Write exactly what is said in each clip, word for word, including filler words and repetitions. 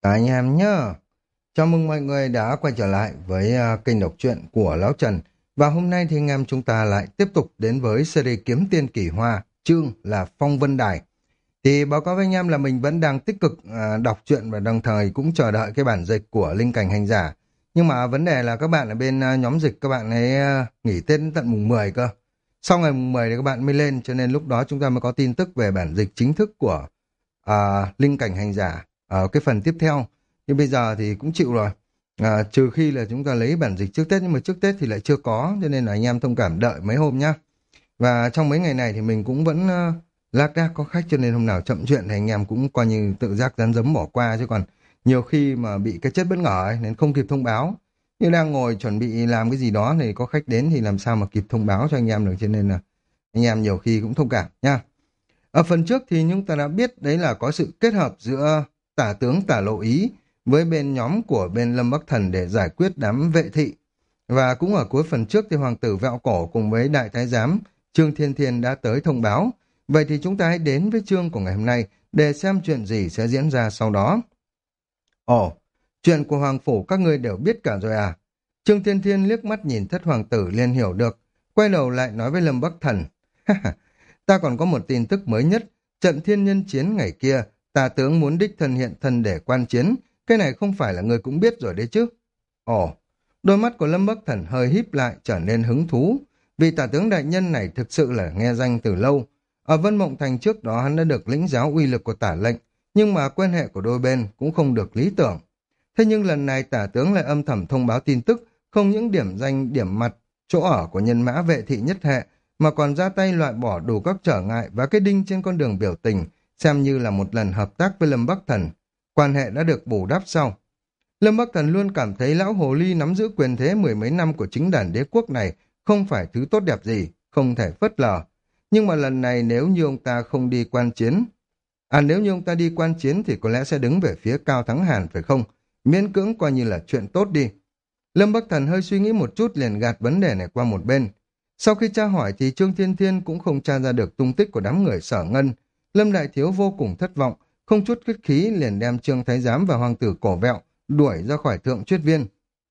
Cả anh em nhá. Chào mừng mọi người đã quay trở lại với à, kênh đọc truyện của Lão Trần. Và hôm nay thì anh em chúng ta lại tiếp tục đến với series Kiếm Tiên Kỳ Hoa, chương là Phong Vân Đài. Thì báo cáo với anh em là mình vẫn đang tích cực à, đọc truyện và đồng thời cũng chờ đợi cái bản dịch của Linh Cảnh Hành Giả. Nhưng mà vấn đề là các bạn ở bên à, nhóm dịch các bạn ấy à, nghỉ Tết đến tận mùng mười cơ. Sau ngày mùng mười thì các bạn mới lên, cho nên lúc đó chúng ta mới có tin tức về bản dịch chính thức của à, Linh Cảnh Hành Giả ở cái phần tiếp theo. Nhưng bây giờ thì cũng chịu rồi. À, trừ khi là chúng ta lấy bản dịch trước Tết, nhưng mà trước Tết thì lại chưa có, cho nên là anh em thông cảm đợi mấy hôm nhá. Và trong mấy ngày này thì mình cũng vẫn uh, lác đác có khách, cho nên hôm nào chậm chuyện thì anh em cũng coi như tự giác rán dấm bỏ qua, chứ còn nhiều khi mà bị cái chết bất ngờ ấy, nên không kịp thông báo. Như đang ngồi chuẩn bị làm cái gì đó thì có khách đến thì làm sao mà kịp thông báo cho anh em được, cho nên là anh em nhiều khi cũng thông cảm nha. Ở phần trước thì chúng ta đã biết đấy là có sự kết hợp giữa tả tướng Tả Lộ Ý với bên nhóm của bên Lâm Bắc Thần để giải quyết đám vệ thị. Và cũng ở cuối phần trước thì Hoàng tử Vẹo Cổ cùng với Đại Thái Giám Trương Thiên Thiên đã tới thông báo. Vậy thì chúng ta hãy đến với chương của ngày hôm nay để xem chuyện gì sẽ diễn ra sau đó. Ồ, chuyện của Hoàng Phủ các ngươi đều biết cả rồi à? Trương Thiên Thiên liếc mắt nhìn thất hoàng tử liền hiểu được, quay đầu lại nói với Lâm Bắc Thần. Ta còn có một tin tức mới nhất, trận thiên nhân chiến ngày kia, tả tướng muốn đích thân hiện thân để quan chiến, cái này không phải là người cũng biết rồi đấy chứ. Ồ, đôi mắt của Lâm Bắc Thần hơi híp lại trở nên hứng thú, vì tả tướng đại nhân này thực sự là nghe danh từ lâu. Ở Vân Mộng Thành trước đó hắn đã được lĩnh giáo uy lực của tả lệnh, nhưng mà quan hệ của đôi bên cũng không được lý tưởng. Thế nhưng lần này tả tướng lại âm thầm thông báo tin tức, không những điểm danh điểm mặt, chỗ ở của nhân mã vệ thị nhất hệ, mà còn ra tay loại bỏ đủ các trở ngại và cái đinh trên con đường biểu tình, xem như là một lần hợp tác với Lâm Bắc Thần. Quan hệ đã được bù đắp sau. Lâm Bắc Thần luôn cảm thấy lão hồ ly nắm giữ quyền thế mười mấy năm của chính đàn đế quốc này không phải thứ tốt đẹp gì, không thể phớt lờ. Nhưng mà lần này nếu như ông ta không đi quan chiến, à nếu như ông ta đi quan chiến thì có lẽ sẽ đứng về phía Cao Thắng Hàn phải không? Miễn cưỡng coi như là chuyện tốt đi. Lâm Bắc Thần hơi suy nghĩ một chút liền gạt vấn đề này qua một bên. Sau khi tra hỏi thì Trương Thiên Thiên cũng không tra ra được tung tích của đám người Sở Ngân. Lâm Đại Thiếu vô cùng thất vọng, không chút khách khí liền đem Trương Thái Giám và Hoàng tử Cổ Vẹo đuổi ra khỏi Thượng Chuyết Viên.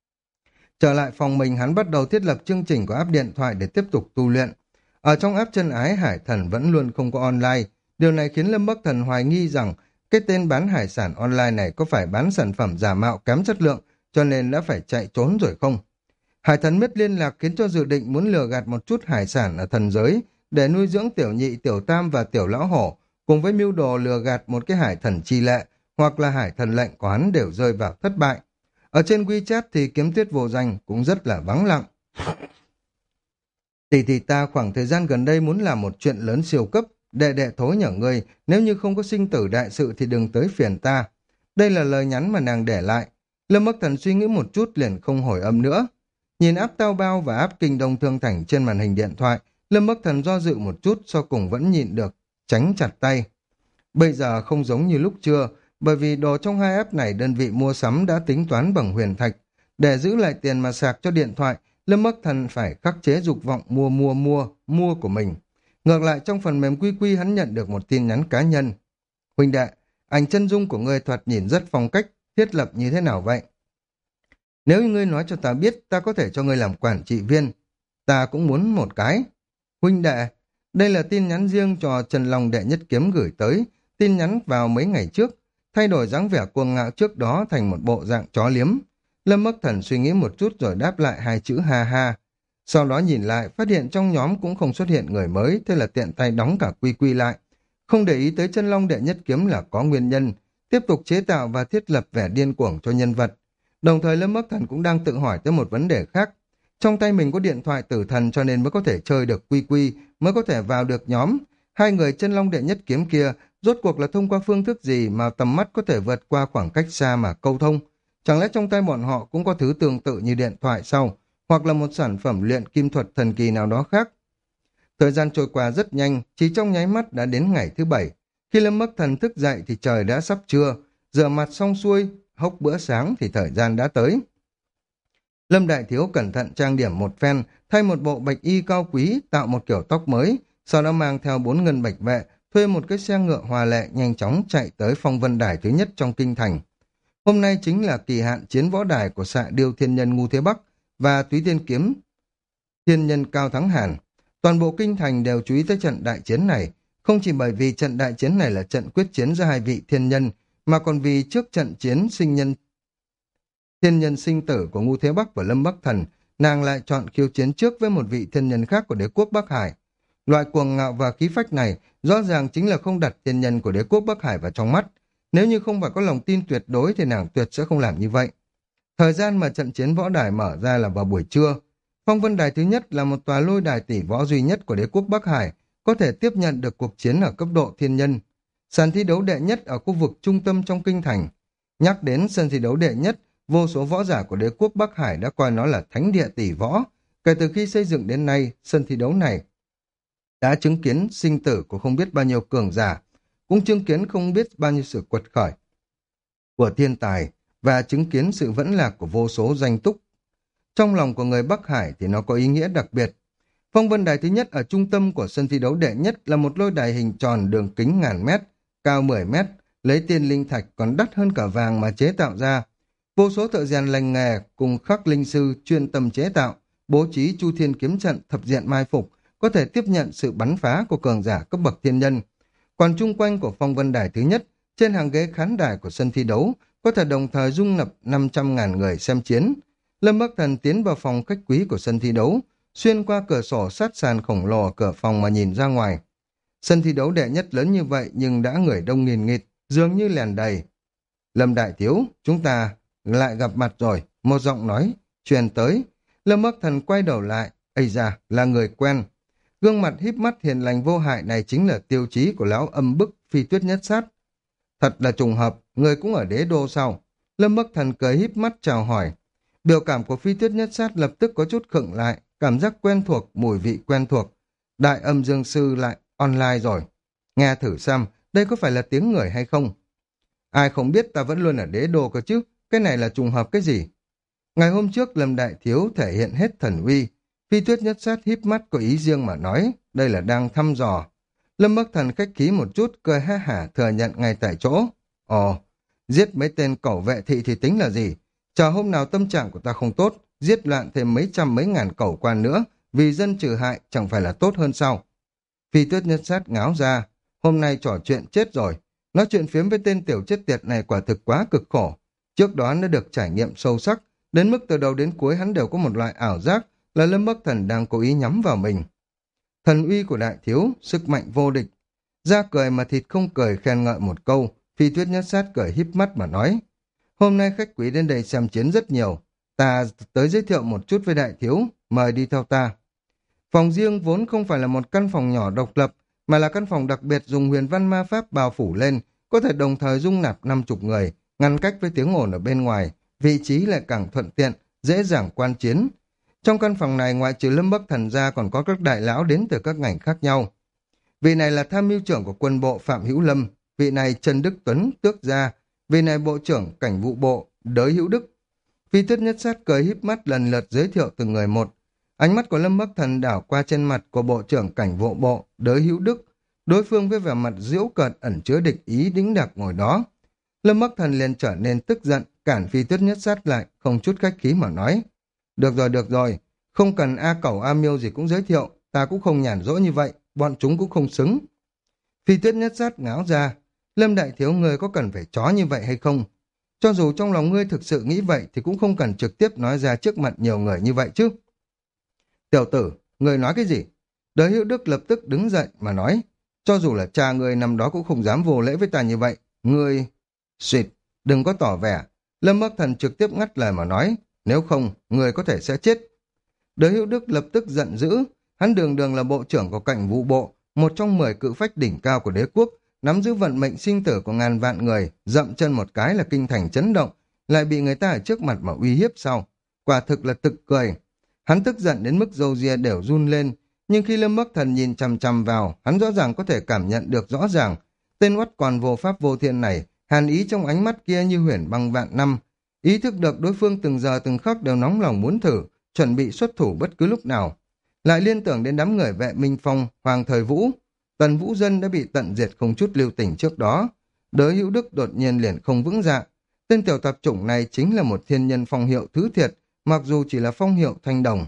Trở lại phòng mình, hắn bắt đầu thiết lập chương trình của app điện thoại để tiếp tục tu luyện. Ở trong app chân ái, Hải Thần vẫn luôn không có online. Điều này khiến Lâm Bắc Thần hoài nghi rằng cái tên bán hải sản online này có phải bán sản phẩm giả mạo kém chất lượng, cho nên đã phải chạy trốn rồi không? Hải Thần mất liên lạc khiến cho dự định muốn lừa gạt một chút hải sản ở thần giới để nuôi dưỡng tiểu nhị, tiểu tam và tiểu lão hổ, cùng với mưu đồ lừa gạt một cái hải thần chi lệ hoặc là hải thần lệnh của hắn đều rơi vào thất bại. Ở trên WeChat thì kiếm tuyết vô danh cũng rất là vắng lặng. Tỷ tỷ ta khoảng thời gian gần đây muốn làm một chuyện lớn siêu cấp, đệ đệ thối nhở ngươi, nếu như không có sinh tử đại sự thì đừng tới phiền ta. Đây là lời nhắn mà nàng để lại. Lâm Bắc Thần suy nghĩ một chút liền không hồi âm nữa. Nhìn áp Tao Bao và áp Kinh Đông Thương Thành trên màn hình điện thoại, Lâm Bắc Thần do dự một chút, sau cùng vẫn nhịn được, tránh chặt tay. Bây giờ không giống như lúc trưa, bởi vì đồ trong hai app này đơn vị mua sắm đã tính toán bằng huyền thạch. Để giữ lại tiền mà sạc cho điện thoại, Lâm Bắc Thần phải khắc chế dục vọng mua mua mua, mua của mình. Ngược lại trong phần mềm quy quy hắn nhận được một tin nhắn cá nhân. Huynh đệ, ảnh chân dung của ngươi thoạt nhìn rất phong cách, thiết lập như thế nào vậy? Nếu như ngươi nói cho ta biết, ta có thể cho ngươi làm quản trị viên. Ta cũng muốn một cái. Huynh đệ, đây là tin nhắn riêng cho Trần Long Đệ Nhất Kiếm gửi tới, tin nhắn vào mấy ngày trước, thay đổi dáng vẻ cuồng ngạo trước đó thành một bộ dạng chó liếm. Lâm Bắc Thần suy nghĩ một chút rồi đáp lại hai chữ ha ha. Sau đó nhìn lại, phát hiện trong nhóm cũng không xuất hiện người mới, thế là tiện tay đóng cả quy quy lại. Không để ý tới Chân Long Đệ Nhất Kiếm là có nguyên nhân, tiếp tục chế tạo và thiết lập vẻ điên cuồng cho nhân vật. Đồng thời Lâm Bắc Thần cũng đang tự hỏi tới một vấn đề khác. Trong tay mình có điện thoại tử thần cho nên mới có thể chơi được quy quy, mới có thể vào được nhóm. Hai người Chân Long Đệ Nhất Kiếm kia rốt cuộc là thông qua phương thức gì mà tầm mắt có thể vượt qua khoảng cách xa mà câu thông? Chẳng lẽ trong tay bọn họ cũng có thứ tương tự như điện thoại sao? Hoặc là một sản phẩm luyện kim thuật thần kỳ nào đó khác? Thời gian trôi qua rất nhanh, chỉ trong nháy mắt đã đến ngày thứ bảy. Khi Lâm Bắc Thần thức dậy thì trời đã sắp trưa, rửa mặt xong xuôi, hốc bữa sáng thì thời gian đã tới. Lâm Đại Thiếu cẩn thận trang điểm một phen, thay một bộ bạch y cao quý, tạo một kiểu tóc mới, sau đó mang theo bốn ngân bạch vệ, thuê một cái xe ngựa hoa lệ nhanh chóng chạy tới Phong Vân Đài thứ nhất trong kinh thành. Hôm nay chính là kỳ hạn chiến võ đài của Xạ Điêu Thiên Nhân Ngu Thế Bắc và Túy Tiên Kiếm Thiên Nhân Cao Thắng Hàn. Toàn bộ kinh thành đều chú ý tới trận đại chiến này, không chỉ bởi vì trận đại chiến này là trận quyết chiến giữa hai vị thiên nhân, mà còn vì trước trận chiến sinh nhân thiên nhân sinh tử của Ngu Thế Bắc và Lâm Bắc Thần, nàng lại chọn khiêu chiến trước với một vị thiên nhân khác của đế quốc Bắc Hải. Loại cuồng ngạo và khí phách này rõ ràng chính là không đặt thiên nhân của đế quốc Bắc Hải vào trong mắt. Nếu như không phải có lòng tin tuyệt đối thì nàng tuyệt sẽ không làm như vậy. Thời gian mà trận chiến võ đài mở ra là vào buổi trưa. Phong vân đài thứ nhất là một tòa lôi đài tỷ võ duy nhất của đế quốc Bắc Hải, có thể tiếp nhận được cuộc chiến ở cấp độ thiên nhân. Sàn thi đấu đệ nhất ở khu vực trung tâm trong kinh thành. Nhắc đến sân thi đấu đệ nhất, vô số võ giả của đế quốc Bắc Hải đã coi nó là thánh địa tỷ võ. Kể từ khi xây dựng đến nay, sân thi đấu này đã chứng kiến sinh tử của không biết bao nhiêu cường giả, cũng chứng kiến không biết bao nhiêu sự quật khởi của thiên tài và chứng kiến sự vẫn lạc của vô số danh túc. Trong lòng của người Bắc Hải thì nó có ý nghĩa đặc biệt. Phong vân đài thứ nhất ở trung tâm của sân thi đấu đệ nhất là một lôi đài hình tròn đường kính ngàn mét, cao mười mét, lấy tiên linh thạch còn đắt hơn cả vàng mà chế tạo ra. Vô số thợ rèn lành nghề cùng khắc linh sư chuyên tâm chế tạo, bố trí chu thiên kiếm trận thập diện mai phục, có thể tiếp nhận sự bắn phá của cường giả cấp bậc thiên nhân. Còn chung quanh của phong vân đài thứ nhất, trên hàng ghế khán đài của sân thi đấu, có thể đồng thời dung nạp năm trăm ngàn người xem chiến. Lâm Bắc Thần tiến vào phòng khách quý của sân thi đấu, xuyên qua cửa sổ sát sàn khổng lồ ở cửa phòng mà nhìn ra ngoài. Sân thi đấu đệ nhất lớn như vậy nhưng đã người đông nghìn nghịt, dường như lèn đầy. Lâm đại thiếu, chúng ta lại gặp mặt rồi, một giọng nói truyền tới. Lâm Bắc Thần quay đầu lại, ây da, là người quen. Gương mặt híp mắt hiền lành vô hại này chính là tiêu chí của lão âm bức Phi Tuyết Nhất Sát. Thật là trùng hợp, người cũng ở đế đô sao? Lâm Bắc Thần cười híp mắt chào hỏi. Biểu cảm của Phi Tuyết Nhất Sát lập tức có chút khựng lại, cảm giác quen thuộc, mùi vị quen thuộc. Đại âm dương sư lại online rồi. Nghe thử xem, đây có phải là tiếng người hay không? Ai không biết ta vẫn luôn ở đế đô cơ chứ, cái này là trùng hợp cái gì? Ngày hôm trước Lâm Đại Thiếu thể hiện hết thần uy. Phi Tuyết Nhất Sát híp mắt có ý riêng mà nói, đây là đang thăm dò. Lâm Bắc Thần khách khí một chút, cười ha hả thừa nhận ngay tại chỗ. Ồ, giết mấy tên cẩu vệ thị thì tính là gì? Chờ hôm nào tâm trạng của ta không tốt, giết loạn thêm mấy trăm mấy ngàn cẩu quan nữa, vì dân trừ hại chẳng phải là tốt hơn sao? Phi Tuyết Nhất Sát ngáo ra, hôm nay trò chuyện chết rồi. Nói chuyện phiếm với tên tiểu chết tiệt này quả thực quá cực khổ. Trước đó nó được trải nghiệm sâu sắc, đến mức từ đầu đến cuối hắn đều có một loại ảo giác là Lâm Bắc Thần đang cố ý nhắm vào mình. Thần uy của đại thiếu, sức mạnh vô địch. Da cười mà thịt không cười khen ngợi một câu, Phi Tuyết Nhất Sát cười híp mắt mà nói. Hôm nay khách quý đến đây xem chiến rất nhiều, ta tới giới thiệu một chút với đại thiếu, mời đi theo ta. Phòng riêng vốn không phải là một căn phòng nhỏ độc lập, mà là căn phòng đặc biệt dùng huyền văn ma pháp bao phủ lên, có thể đồng thời dung nạp năm chục người, ngăn cách với tiếng ồn ở bên ngoài, vị trí lại càng thuận tiện, dễ dàng quan chiến. Trong căn phòng này ngoại trừ Lâm Bắc Thần ra còn có các đại lão đến từ các ngành khác nhau. Vị này là tham mưu trưởng của quân bộ Phạm Hữu Lâm, vị này Trần Đức Tuấn Tước Gia, vị này bộ trưởng cảnh vụ bộ Đới Hữu Đức. Phi Tuyết Nhất Sát cười híp mắt lần lượt giới thiệu từng người một. Ánh mắt của Lâm Bắc Thần đảo qua trên mặt của bộ trưởng cảnh vụ bộ Đới Hữu Đức, đối phương với vẻ mặt giễu cợt ẩn chứa địch ý đĩnh đạc ngồi đó. Lâm Bắc Thần liền trở nên tức giận, cản Phi Tuyết Nhất Sát lại, không chút khách khí mà nói. Được rồi, được rồi, không cần A Cẩu A Miêu gì cũng giới thiệu, ta cũng không nhàn rỗi như vậy, bọn chúng cũng không xứng. Phi Tuyết Nhất Sát ngáo ra, Lâm đại thiếu ngươi có cần phải chó như vậy hay không? Cho dù trong lòng ngươi thực sự nghĩ vậy thì cũng không cần trực tiếp nói ra trước mặt nhiều người như vậy chứ. Tiểu tử, ngươi nói cái gì? Đới Hữu Đức lập tức đứng dậy mà nói, cho dù là cha ngươi năm đó cũng không dám vô lễ với ta như vậy. Ngươi... Xịt, đừng có tỏ vẻ. Lâm Bắc Thần trực tiếp ngắt lời mà nói, nếu không, ngươi có thể sẽ chết. Đới Hữu Đức lập tức giận dữ, hắn đường đường là bộ trưởng của cảnh vụ bộ, một trong mười cự phách đỉnh cao của đế quốc, nắm giữ vận mệnh sinh tử của ngàn vạn người, dậm chân một cái là kinh thành chấn động, lại bị người ta ở trước mặt mà uy hiếp sau. Quả thực là thực cười. Hắn tức giận đến mức râu ria đều run lên, nhưng khi Lâm Bắc Thần nhìn chằm chằm vào, hắn rõ ràng có thể cảm nhận được rõ ràng, tên oắt còn vô pháp vô thiên này, hàn ý trong ánh mắt kia như huyền băng vạn năm, ý thức được đối phương từng giờ từng khắc đều nóng lòng muốn thử, chuẩn bị xuất thủ bất cứ lúc nào. Lại liên tưởng đến đám người Vệ Minh Phong, Hoàng Thời Vũ, Tần Vũ Dân đã bị tận diệt không chút lưu tình trước đó. Đới Hữu Đức đột nhiên liền không vững dạ. Tên tiểu tạp chủng này chính là một thiên nhân phong hiệu thứ thiệt, mặc dù chỉ là phong hiệu thanh đồng.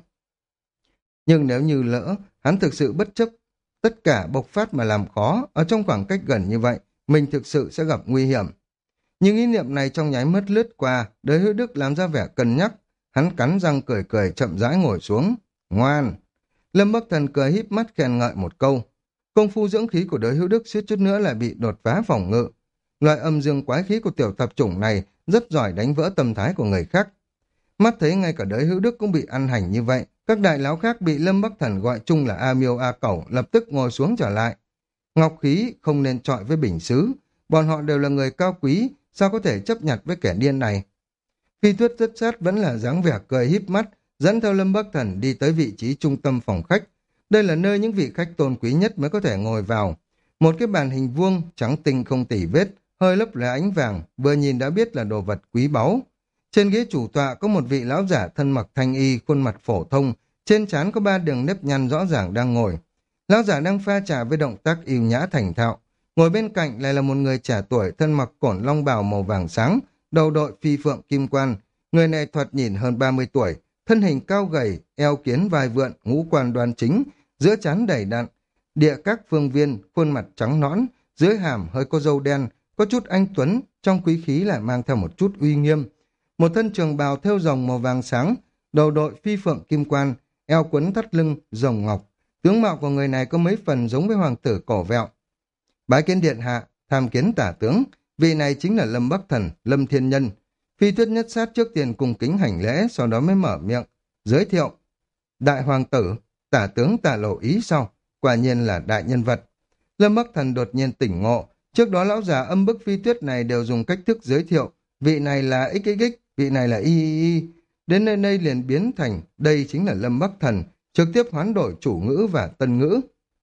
Nhưng nếu như lỡ, hắn thực sự bất chấp tất cả bộc phát mà làm khó, ở trong khoảng cách gần như vậy, mình thực sự sẽ gặp nguy hiểm. Nhưng ý niệm này trong nháy mắt lướt qua, Đới Hữu Đức làm ra vẻ cân nhắc, hắn cắn răng cười cười chậm rãi ngồi xuống. Ngoan! Lâm Bắc Thần cười híp mắt khen ngợi một câu. Công phu dưỡng khí của Đới Hữu Đức suýt chút nữa lại bị đột phá phòng ngự. Loại âm dương quái khí của tiểu tạp chủng này rất giỏi đánh vỡ tâm thái của người khác. Mắt thấy ngay cả Đới Hữu Đức cũng bị ăn hành như vậy, các đại lão khác bị Lâm Bắc Thần gọi chung là A Miêu A Cẩu lập tức ngồi xuống trở lại. Ngọc khí không nên chọi với bình sứ, bọn họ đều là người cao quý, sao có thể chấp nhặt với kẻ điên này. Phi Tuyết rất sát vẫn là dáng vẻ cười híp mắt, dẫn theo Lâm Bắc Thần đi tới vị trí trung tâm phòng khách. Đây là nơi những vị khách tôn quý nhất mới có thể ngồi vào. Một cái bàn hình vuông, trắng tinh không tỉ vết, hơi lấp lóe ánh vàng, vừa nhìn đã biết là đồ vật quý báu. Trên ghế chủ tọa có một vị lão giả thân mặc thanh y, khuôn mặt phổ thông, trên trán có ba đường nếp nhăn rõ ràng đang ngồi. Lão giả đang pha trà với động tác yêu nhã thành thạo. Ngồi bên cạnh lại là một người trẻ tuổi thân mặc cổn long bào màu vàng sáng, đầu đội phi phượng kim quan. Người này thoạt nhìn hơn ba mươi tuổi, thân hình cao gầy, eo kiến vai vượn, ngũ quan đoan chính, giữa trán đầy đặn, địa các phương viên, khuôn mặt trắng nõn, dưới hàm hơi có râu đen, có chút anh tuấn, trong quý khí lại mang theo một chút uy nghiêm. Một thân trường bào thêu rồng màu vàng sáng, đầu đội phi phượng kim quan, eo quấn thắt lưng, rồng ngọc. Tướng mạo của người này có mấy phần giống với hoàng tử cổ vẹo. Bái kiến điện hạ, tham kiến tả tướng, vị này chính là Lâm Bắc Thần, Lâm Thiên Nhân. Phi Tuyết nhất sát trước tiên cung kính hành lễ, sau đó mới mở miệng, giới thiệu. Đại hoàng tử, tả tướng tả lộ ý sau, quả nhiên là đại nhân vật. Lâm Bắc Thần đột nhiên tỉnh ngộ, trước đó lão già âm bức Phi Tuyết này đều dùng cách thức giới thiệu, vị này là ích ích ích, vị này là y y y. Đến nơi đây liền biến thành, đây chính là Lâm Bắc Thần, trực tiếp hoán đổi chủ ngữ và tân ngữ.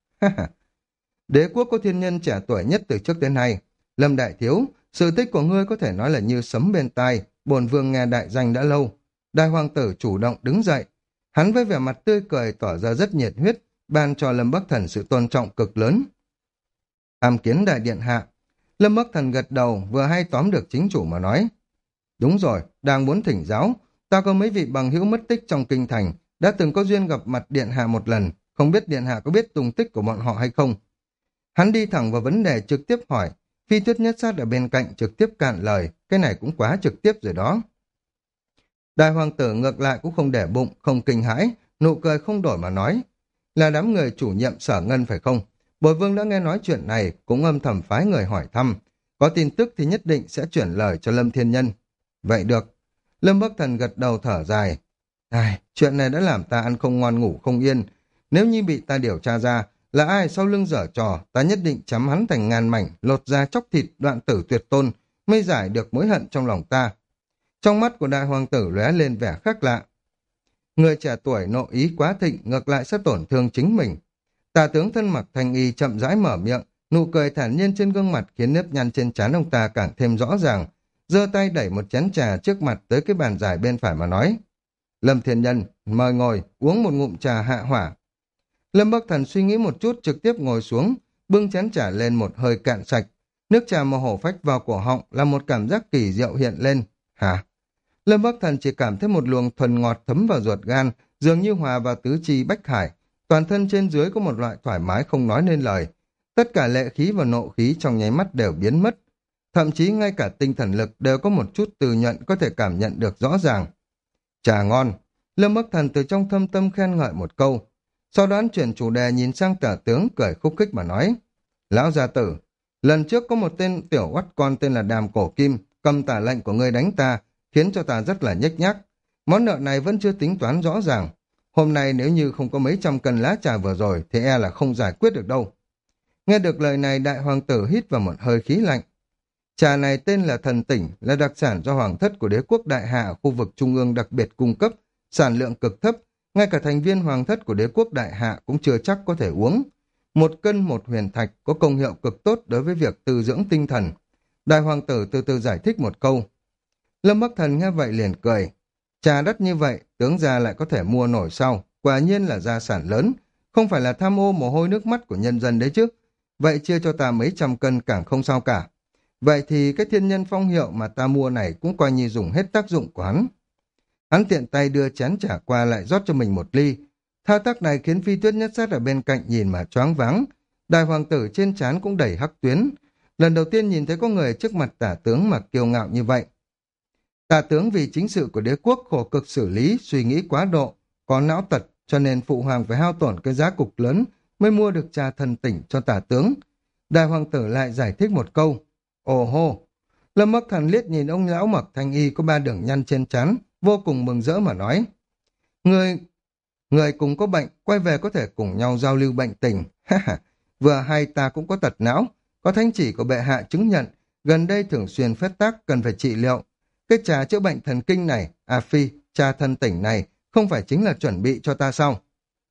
Đế quốc có thiên nhân trẻ tuổi nhất từ trước đến nay. Lâm Đại Thiếu, sự tích của ngươi có thể nói là như sấm bên tai, bổn vương nghe đại danh đã lâu. Đại hoàng tử chủ động đứng dậy. Hắn với vẻ mặt tươi cười tỏ ra rất nhiệt huyết, ban cho Lâm Bắc Thần sự tôn trọng cực lớn. Tham kiến đại điện hạ. Lâm Bắc Thần gật đầu, vừa hay tóm được chính chủ mà nói. Đúng rồi, đang muốn thỉnh giáo. Ta có mấy vị bằng hữu mất tích trong kinh thành, đã từng có duyên gặp mặt điện hạ một lần, không biết điện hạ có biết tung tích của bọn họ hay không. Hắn đi thẳng vào vấn đề trực tiếp hỏi, Phi Tuyết nhất sát ở bên cạnh trực tiếp cạn lời, cái này cũng quá trực tiếp rồi đó. Đại hoàng tử ngược lại cũng không để bụng, không kinh hãi, nụ cười không đổi mà nói. Là đám người chủ nhiệm Sở Ngân phải không? Bồi vương đã nghe nói chuyện này, cũng âm thầm phái người hỏi thăm. Có tin tức thì nhất định sẽ chuyển lời cho Lâm Thiên Nhân. Vậy được. Lâm Bắc Thần gật đầu thở dài. Ai, chuyện này đã làm ta ăn không ngon ngủ không yên. Nếu như bị ta điều tra ra, là ai sau lưng dở trò, ta nhất định chấm hắn thành ngàn mảnh, lột ra chóc thịt đoạn tử tuyệt tôn, mới giải được mối hận trong lòng ta. Trong mắt của đại hoàng tử lóe lên vẻ khác lạ. Người trẻ tuổi nộ ý quá thịnh, ngược lại sẽ tổn thương chính mình. Tả tướng thân mặc thanh y chậm rãi mở miệng, nụ cười thản nhiên trên gương mặt khiến nếp nhăn trên trán ông ta càng thêm rõ ràng. Giơ tay đẩy một chén trà trước mặt tới cái bàn dài bên phải mà nói. Lâm Thiên Nhân, mời ngồi, uống một ngụm trà hạ hỏa. Lâm Bắc Thần suy nghĩ một chút trực tiếp ngồi xuống, bưng chén trà lên một hơi cạn sạch. Nước trà màu hổ phách vào cổ họng là một cảm giác kỳ diệu hiện lên. Hả? Lâm Bắc Thần chỉ cảm thấy một luồng thuần ngọt thấm vào ruột gan, dường như hòa vào tứ chi bách hải. Toàn thân trên dưới có một loại thoải mái không nói nên lời. Tất cả lệ khí và nộ khí trong nháy mắt đều biến mất. Thậm chí ngay cả tinh thần lực đều có một chút từ nhuận có thể cảm nhận được rõ ràng. Trà ngon. Lâm Bắc Thần từ trong thâm tâm khen ngợi một câu. Sau đó chuyển chủ đề nhìn sang tả tướng cười khúc khích mà nói. Lão gia tử, lần trước có một tên tiểu oắt con tên là Đàm Cổ Kim, cầm tả lệnh của ngươi đánh ta, khiến cho ta rất là nhếch nhác. Món nợ này vẫn chưa tính toán rõ ràng. Hôm nay nếu như không có mấy trăm cân lá trà vừa rồi thì e là không giải quyết được đâu. Nghe được lời này đại hoàng tử hít vào một hơi khí lạnh. Trà này tên là thần tỉnh, là đặc sản do hoàng thất của đế quốc đại hạ ở khu vực trung ương đặc biệt cung cấp, sản lượng cực thấp, ngay cả thành viên hoàng thất của đế quốc đại hạ cũng chưa chắc có thể uống. Một cân một huyền thạch có công hiệu cực tốt đối với việc tư dưỡng tinh thần. Đại hoàng tử từ từ giải thích một câu. Lâm Bắc Thần nghe vậy liền cười. Trà đắt như vậy, tướng gia lại có thể mua nổi sau, quả nhiên là gia sản lớn, không phải là tham ô mồ hôi nước mắt của nhân dân đấy chứ. Vậy chia cho ta mấy trăm cân càng không sao cả. Vậy thì cái thiên nhân phong hiệu mà ta mua này cũng coi như dùng hết tác dụng của hắn. Hắn tiện tay đưa chén trà qua lại rót cho mình một ly. Thao tác này khiến Phi Tuyết Nhất Sát ở bên cạnh nhìn mà choáng váng. Đại hoàng tử trên trán cũng đầy hắc tuyến. Lần đầu tiên nhìn thấy có người trước mặt tả tướng mà kiêu ngạo như vậy. Tả tướng vì chính sự của đế quốc khổ cực xử lý, suy nghĩ quá độ, có não tật, cho nên phụ hoàng phải hao tổn cái giá cục lớn mới mua được trà thần tỉnh cho tả tướng. Đại hoàng tử lại giải thích một câu. Ồ hô! Lâm Bắc Thần liếc nhìn ông lão mặc thanh y có ba đường nhăn trên trán, vô cùng mừng rỡ mà nói. Người, người cùng có bệnh, quay về có thể cùng nhau giao lưu bệnh tình. Vừa hay ta cũng có tật não, có thánh chỉ của bệ hạ chứng nhận, gần đây thường xuyên phép tác cần phải trị liệu. Cái trà chữa bệnh thần kinh này, à phi, trà thần tỉnh này, không phải chính là chuẩn bị cho ta sao?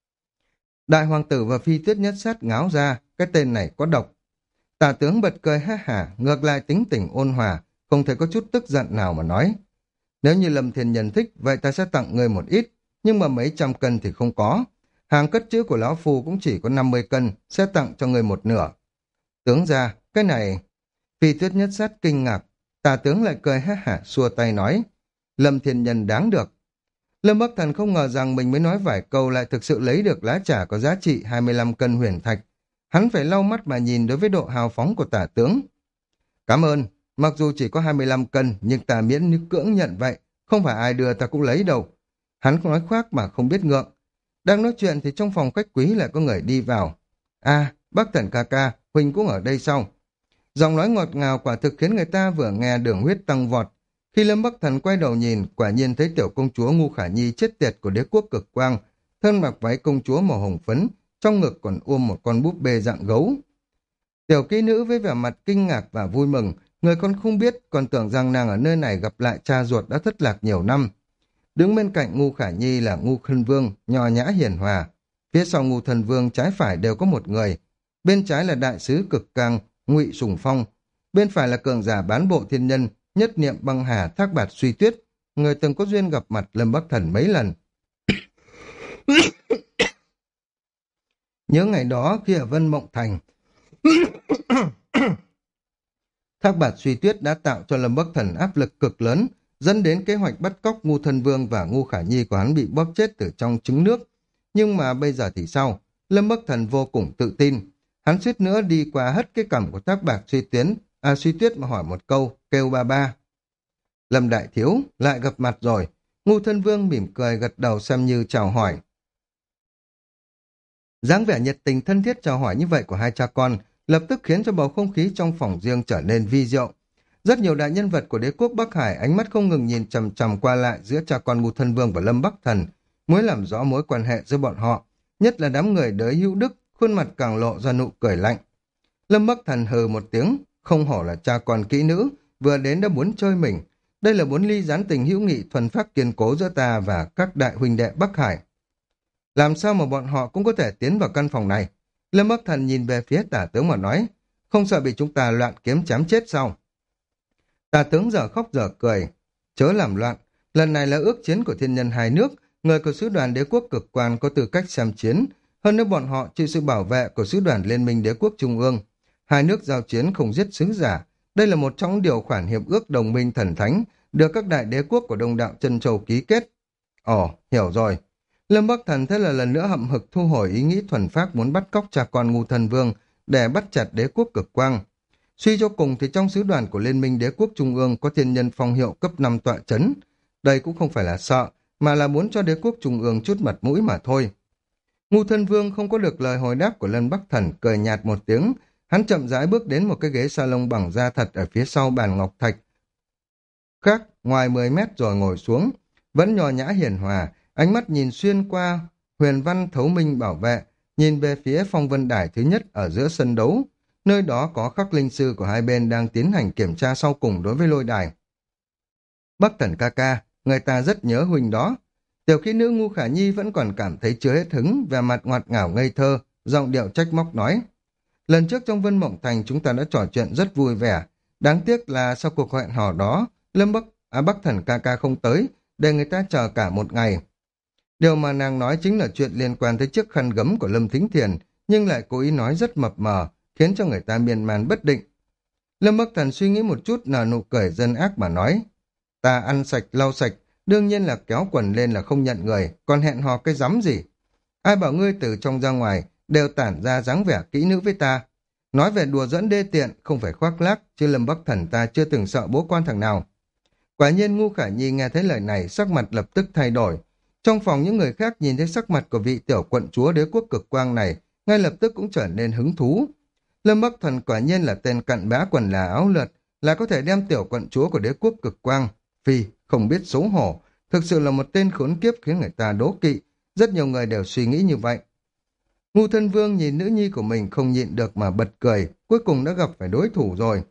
Đại hoàng tử và Phi Tuyết Nhất Sát ngáo ra, cái tên này có độc. Tả tướng bật cười ha hả, ngược lại tính tình ôn hòa, không thể có chút tức giận nào mà nói. Nếu như Lâm Thiên Nhân thích, vậy ta sẽ tặng người một ít, nhưng mà mấy trăm cân thì không có. Hàng cất trữ của lão phu cũng chỉ có năm mươi cân, sẽ tặng cho người một nửa. Tướng ra, cái này... Phi Tuyết Nhất Sát kinh ngạc, tả tướng lại cười ha hả, xua tay nói. Lâm Thiên Nhân đáng được. Lâm Bắc Thần không ngờ rằng mình mới nói vài câu lại thực sự lấy được lá trà có giá trị hai mươi lăm cân huyền thạch. Hắn phải lau mắt mà nhìn đối với độ hào phóng của tả tướng. Cảm ơn, mặc dù chỉ có hai mươi lăm cân nhưng ta miễn như cưỡng nhận vậy, không phải ai đưa ta cũng lấy đâu. Hắn nói khoác mà không biết ngượng. Đang nói chuyện thì trong phòng khách quý lại có người đi vào. À, bác Thần ca ca, Huỳnh cũng ở đây sau. Giọng nói ngọt ngào quả thực khiến người ta vừa nghe đường huyết tăng vọt. Khi Lâm Bắc Thần quay đầu nhìn, quả nhiên thấy tiểu công chúa Ngu Khả Nhi chết tiệt của đế quốc cực quang, thân mặc váy công chúa màu hồng phấn, trong ngực còn ôm một con búp bê dạng gấu. Tiểu kỹ nữ với vẻ mặt kinh ngạc và vui mừng, người con không biết, còn tưởng rằng nàng ở nơi này gặp lại cha ruột đã thất lạc nhiều năm. Đứng bên cạnh Ngu Khả Nhi là Ngu Khân Vương, nho nhã hiền hòa. Phía sau Ngu Thần Vương trái phải đều có một người. Bên trái là đại sứ cực càng Ngụy Sùng Phong, bên phải là cường giả bán bộ thiên nhân, nhất niệm băng hà Thác Bạt Suy Tuyết, người từng có duyên gặp mặt Lâm Bắc Thần mấy lần. Nhớ ngày đó khi ở Vân Mộng Thành, Thác Bạt Suy Tuyết đã tạo cho Lâm Bắc Thần áp lực cực lớn, dẫn đến kế hoạch bắt cóc Ngu Thân Vương và Ngu Khả Nhi của hắn bị bóp chết từ trong trứng nước. Nhưng mà bây giờ thì sao? Lâm Bắc Thần vô cùng tự tin. Hắn suýt nữa đi qua hất cái cằm của Thác Bạt Suy Tuyết, à Suy Tuyết mà hỏi một câu, kêu ba ba. Lâm đại thiếu, lại gặp mặt rồi. Ngu Thân Vương mỉm cười gật đầu xem như chào hỏi. Dáng vẻ nhiệt tình thân thiết chào hỏi như vậy của hai cha con lập tức khiến cho bầu không khí trong phòng riêng trở nên vi diệu. Rất nhiều đại nhân vật của đế quốc Bắc Hải ánh mắt không ngừng nhìn chằm chằm qua lại giữa cha con Ngu Thân Vương và Lâm Bắc Thần, muốn làm rõ mối quan hệ giữa bọn họ, nhất là đám người đới hữu đức, khuôn mặt càng lộ ra nụ cười lạnh. Lâm Bắc Thần hừ một tiếng, không hổ là cha con kỹ nữ, vừa đến đã muốn chơi mình. Đây là muốn ly gián tình hữu nghị thuần phát kiên cố giữa ta và các đại huynh đệ Bắc Hải. Làm sao mà bọn họ cũng có thể tiến vào căn phòng này? Lâm Bắc Thần nhìn về phía tả tướng mà nói, không sợ bị chúng ta loạn kiếm chém chết sao? Tả tướng giờ khóc giờ cười, chớ làm loạn, lần này là ước chiến của thiên nhân hai nước, người của sứ đoàn đế quốc cực quan có tư cách xem chiến, hơn nữa bọn họ chịu sự bảo vệ của sứ đoàn liên minh đế quốc trung ương. Hai nước giao chiến không giết sứ giả, đây là một trong điều khoản hiệp ước đồng minh thần thánh được các đại đế quốc của Đông Đạo Chân Châu ký kết. Ồ, hiểu rồi. Lâm Bắc Thần thế là lần nữa hậm hực thu hồi ý nghĩ thuần phác muốn bắt cóc cha con Ngu Thân Vương để bắt chặt đế quốc cực quang. Suy cho cùng thì trong sứ đoàn của Liên minh đế quốc trung ương có thiên nhân phong hiệu cấp năm tọa chấn. Đây cũng không phải là sợ, mà là muốn cho đế quốc trung ương chút mặt mũi mà thôi. Ngu Thân Vương không có được lời hồi đáp của Lâm Bắc Thần, cười nhạt một tiếng, hắn chậm rãi bước đến một cái ghế salon bằng da thật ở phía sau bàn ngọc thạch. Khác, ngoài mười mét rồi ngồi xuống, vẫn nho nhã hiền hòa, ánh mắt nhìn xuyên qua huyền văn thấu minh bảo vệ, nhìn về phía phong vân đài thứ nhất ở giữa sân đấu. Nơi đó có khắc linh sư của hai bên đang tiến hành kiểm tra sau cùng đối với lôi đài. Bắc Thần ca ca, người ta rất nhớ huynh đó. Tiểu kỹ nữ Ngu Khả Nhi vẫn còn cảm thấy chưa hết hứng, vẻ mặt ngọt ngào ngây thơ, giọng điệu trách móc nói. Lần trước trong Vân Mộng Thành chúng ta đã trò chuyện rất vui vẻ. Đáng tiếc là sau cuộc hẹn hò đó, Lâm Bắc, à Bắc Thần ca ca không tới, để người ta chờ cả một ngày. Điều mà nàng nói chính là chuyện liên quan tới chiếc khăn gấm của Lâm Thính Thiền, nhưng lại cố ý nói rất mập mờ, khiến cho người ta miên man bất định. Lâm Bắc Thần suy nghĩ một chút nở nụ cười dân ác mà nói. Ta ăn sạch lau sạch, đương nhiên là kéo quần lên là không nhận người, còn hẹn hò cái rắm gì. Ai bảo ngươi từ trong ra ngoài, đều tản ra dáng vẻ kỹ nữ với ta. Nói về đùa dẫn đê tiện, không phải khoác lác, chứ Lâm Bắc Thần ta chưa từng sợ bố quan thằng nào. Quả nhiên Ngu Khả Nhi nghe thấy lời này, sắc mặt lập tức thay đổi. Trong phòng những người khác nhìn thấy sắc mặt của vị tiểu quận chúa đế quốc cực quang này, ngay lập tức cũng trở nên hứng thú. Lâm Bắc Thần quả nhiên là tên cặn bã quần là áo lượt, là có thể đem tiểu quận chúa của đế quốc cực quang. Phi, không biết xấu hổ, thực sự là một tên khốn kiếp khiến người ta đố kỵ. Rất nhiều người đều suy nghĩ như vậy. Ngu Thân Vương nhìn nữ nhi của mình không nhịn được mà bật cười, cuối cùng đã gặp phải đối thủ rồi.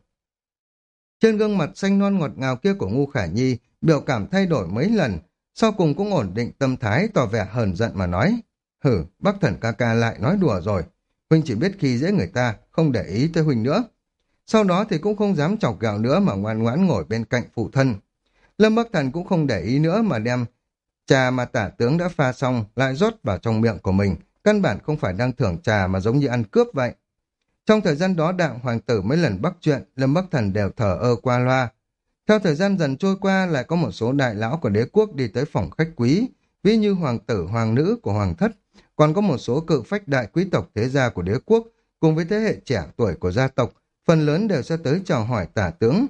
Trên gương mặt xanh non ngọt ngào kia của Ngu Khả Nhi, biểu cảm thay đổi mấy lần, sau cùng cũng ổn định tâm thái tỏ vẻ hờn giận mà nói. Hử, Bắc Thần ca ca lại nói đùa rồi. Huynh chỉ biết khi dễ người ta, không để ý tới Huynh nữa. Sau đó thì cũng không dám chọc ghẹo nữa mà ngoan ngoãn ngồi bên cạnh phụ thân. Lâm Bắc Thần cũng không để ý nữa mà đem trà mà tả tướng đã pha xong lại rót vào trong miệng của mình, căn bản không phải đang thưởng trà mà giống như ăn cướp vậy. Trong thời gian đó Đặng hoàng tử mấy lần bắt chuyện, Lâm Bắc Thần đều thở ơ qua loa. Theo thời gian dần trôi qua lại có một số đại lão của đế quốc đi tới phòng khách quý, ví như hoàng tử hoàng nữ của hoàng thất, còn có một số cự phách đại quý tộc thế gia của đế quốc, cùng với thế hệ trẻ tuổi của gia tộc, phần lớn đều sẽ tới chào hỏi tả tướng.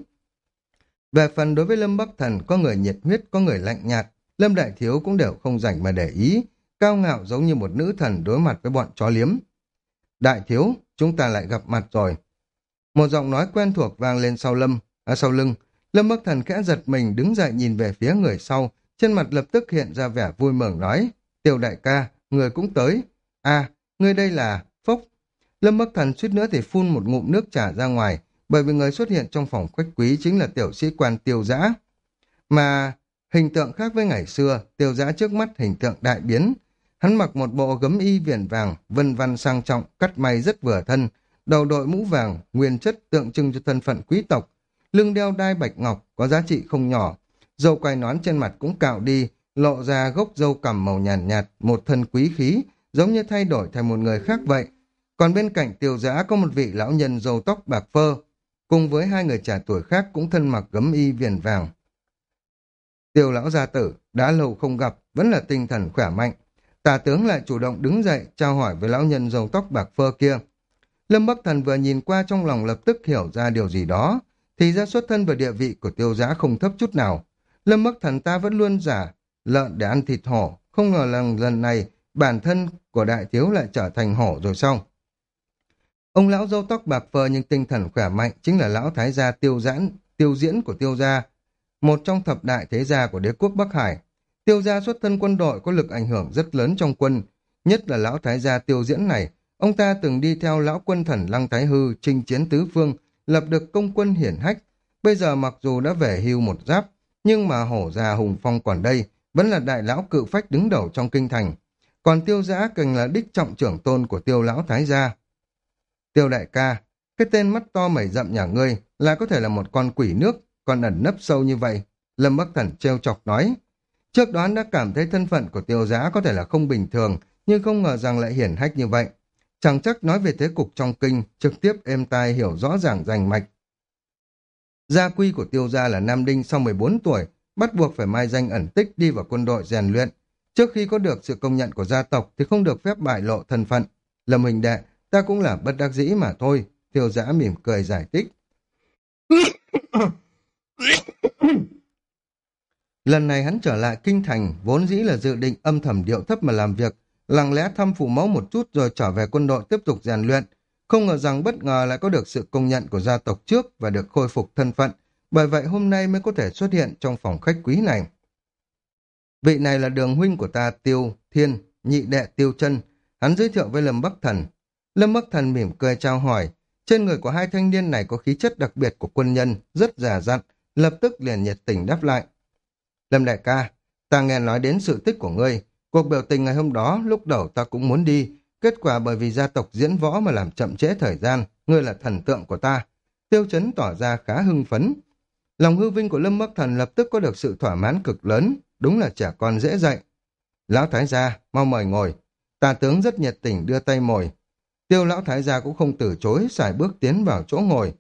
Về phần đối với Lâm Bắc Thần, có người nhiệt huyết, có người lạnh nhạt, Lâm Đại Thiếu cũng đều không rảnh mà để ý, cao ngạo giống như một nữ thần đối mặt với bọn chó liếm. Đại Thiếu, chúng ta lại gặp mặt rồi. Một giọng nói quen thuộc vang lên sau Lâm, à sau lưng. Lâm Bắc Thần khẽ giật mình đứng dậy nhìn về phía người sau, trên mặt lập tức hiện ra vẻ vui mừng nói, Tiêu đại ca, người cũng tới. À, người đây là Phốc. Lâm Bắc Thần suýt nữa thì phun một ngụm nước trà ra ngoài, bởi vì người xuất hiện trong phòng khách quý chính là tiểu sĩ quan Tiêu Dã. Mà hình tượng khác với ngày xưa, Tiêu Dã trước mắt hình tượng đại biến. Hắn mặc một bộ gấm y viền vàng, vân văn sang trọng, cắt may rất vừa thân, đầu đội mũ vàng, nguyên chất tượng trưng cho thân phận quý tộc, lưng đeo đai bạch ngọc có giá trị không nhỏ, râu quai nón trên mặt cũng cạo đi, lộ ra gốc râu cằm màu nhàn nhạt, nhạt, một thân quý khí, giống như thay đổi thành một người khác vậy. Còn bên cạnh Tiêu Dã có một vị lão nhân râu tóc bạc phơ, cùng với hai người trẻ tuổi khác cũng thân mặc gấm y viền vàng. Tiêu lão gia tử, đã lâu không gặp, vẫn là tinh thần khỏe mạnh. Tả tướng lại chủ động đứng dậy, trao hỏi với lão nhân râu tóc bạc phơ kia. Lâm Bắc Thần vừa nhìn qua trong lòng lập tức hiểu ra điều gì đó, thì ra xuất thân và địa vị của Tiêu Dã không thấp chút nào. Lâm Bắc Thần ta vẫn luôn giả lợn để ăn thịt hổ, không ngờ lần lần này bản thân của đại thiếu lại trở thành hổ rồi sao? Ông lão râu tóc bạc phơ nhưng tinh thần khỏe mạnh chính là lão thái gia Tiêu Giãn, Tiêu Diễn của Tiêu gia, một trong thập đại thế gia của đế quốc Bắc Hải. Tiêu gia xuất thân quân đội có lực ảnh hưởng rất lớn trong quân, nhất là lão thái gia Tiêu Diễn này. Ông ta từng đi theo lão quân thần Lăng Thái Hư chinh chiến tứ phương, lập được công quân hiển hách. Bây giờ mặc dù đã về hưu một giáp, nhưng mà hổ già hùng phong còn đây, vẫn là đại lão cự phách đứng đầu trong kinh thành. Còn Tiêu Dã càng là đích trọng trưởng tôn của Tiêu lão thái gia. Tiêu đại ca, cái tên mắt to mày rậm nhà ngươi là có thể là một con quỷ nước, còn ẩn nấp sâu như vậy. Lâm Bắc Thần trêu chọc nói. Trước đó hắn đã cảm thấy thân phận của Tiêu Dã có thể là không bình thường, nhưng không ngờ rằng lại hiển hách như vậy. Chẳng chắc nói về thế cục trong kinh, trực tiếp êm tai hiểu rõ ràng rành mạch. Gia quy của Tiêu gia là nam đinh sau mười bốn tuổi, bắt buộc phải mai danh ẩn tích đi vào quân đội rèn luyện. Trước khi có được sự công nhận của gia tộc thì không được phép bại lộ thân phận. Lâm huynh đệ, ta cũng là bất đắc dĩ mà thôi. Tiêu Dã mỉm cười giải thích. Lần này hắn trở lại kinh thành, vốn dĩ là dự định âm thầm điệu thấp mà làm việc, lặng lẽ thăm phụ mẫu một chút rồi trở về quân đội tiếp tục rèn luyện. Không ngờ rằng bất ngờ lại có được sự công nhận của gia tộc trước và được khôi phục thân phận, bởi vậy hôm nay mới có thể xuất hiện trong phòng khách quý này. Vị này là đường huynh của ta Tiêu Thiên, nhị đệ Tiêu Chân, hắn giới thiệu với Lâm Bắc Thần. Lâm Bắc Thần mỉm cười chào hỏi, trên người của hai thanh niên này có khí chất đặc biệt của quân nhân, rất già dặn, lập tức liền nhiệt tình đáp lại. Lâm đại ca, ta nghe nói đến sự tích của ngươi, cuộc biểu tình ngày hôm đó lúc đầu ta cũng muốn đi, kết quả bởi vì gia tộc diễn võ mà làm chậm trễ thời gian, ngươi là thần tượng của ta. Tiêu Chấn tỏ ra khá hưng phấn. Lòng hư vinh của Lâm Bắc Thần lập tức có được sự thỏa mãn cực lớn, đúng là trẻ con dễ dạy. Lão thái gia, mau mời ngồi. Tả tướng rất nhiệt tình đưa tay mồi. Tiêu lão thái gia cũng không từ chối, xài bước tiến vào chỗ ngồi.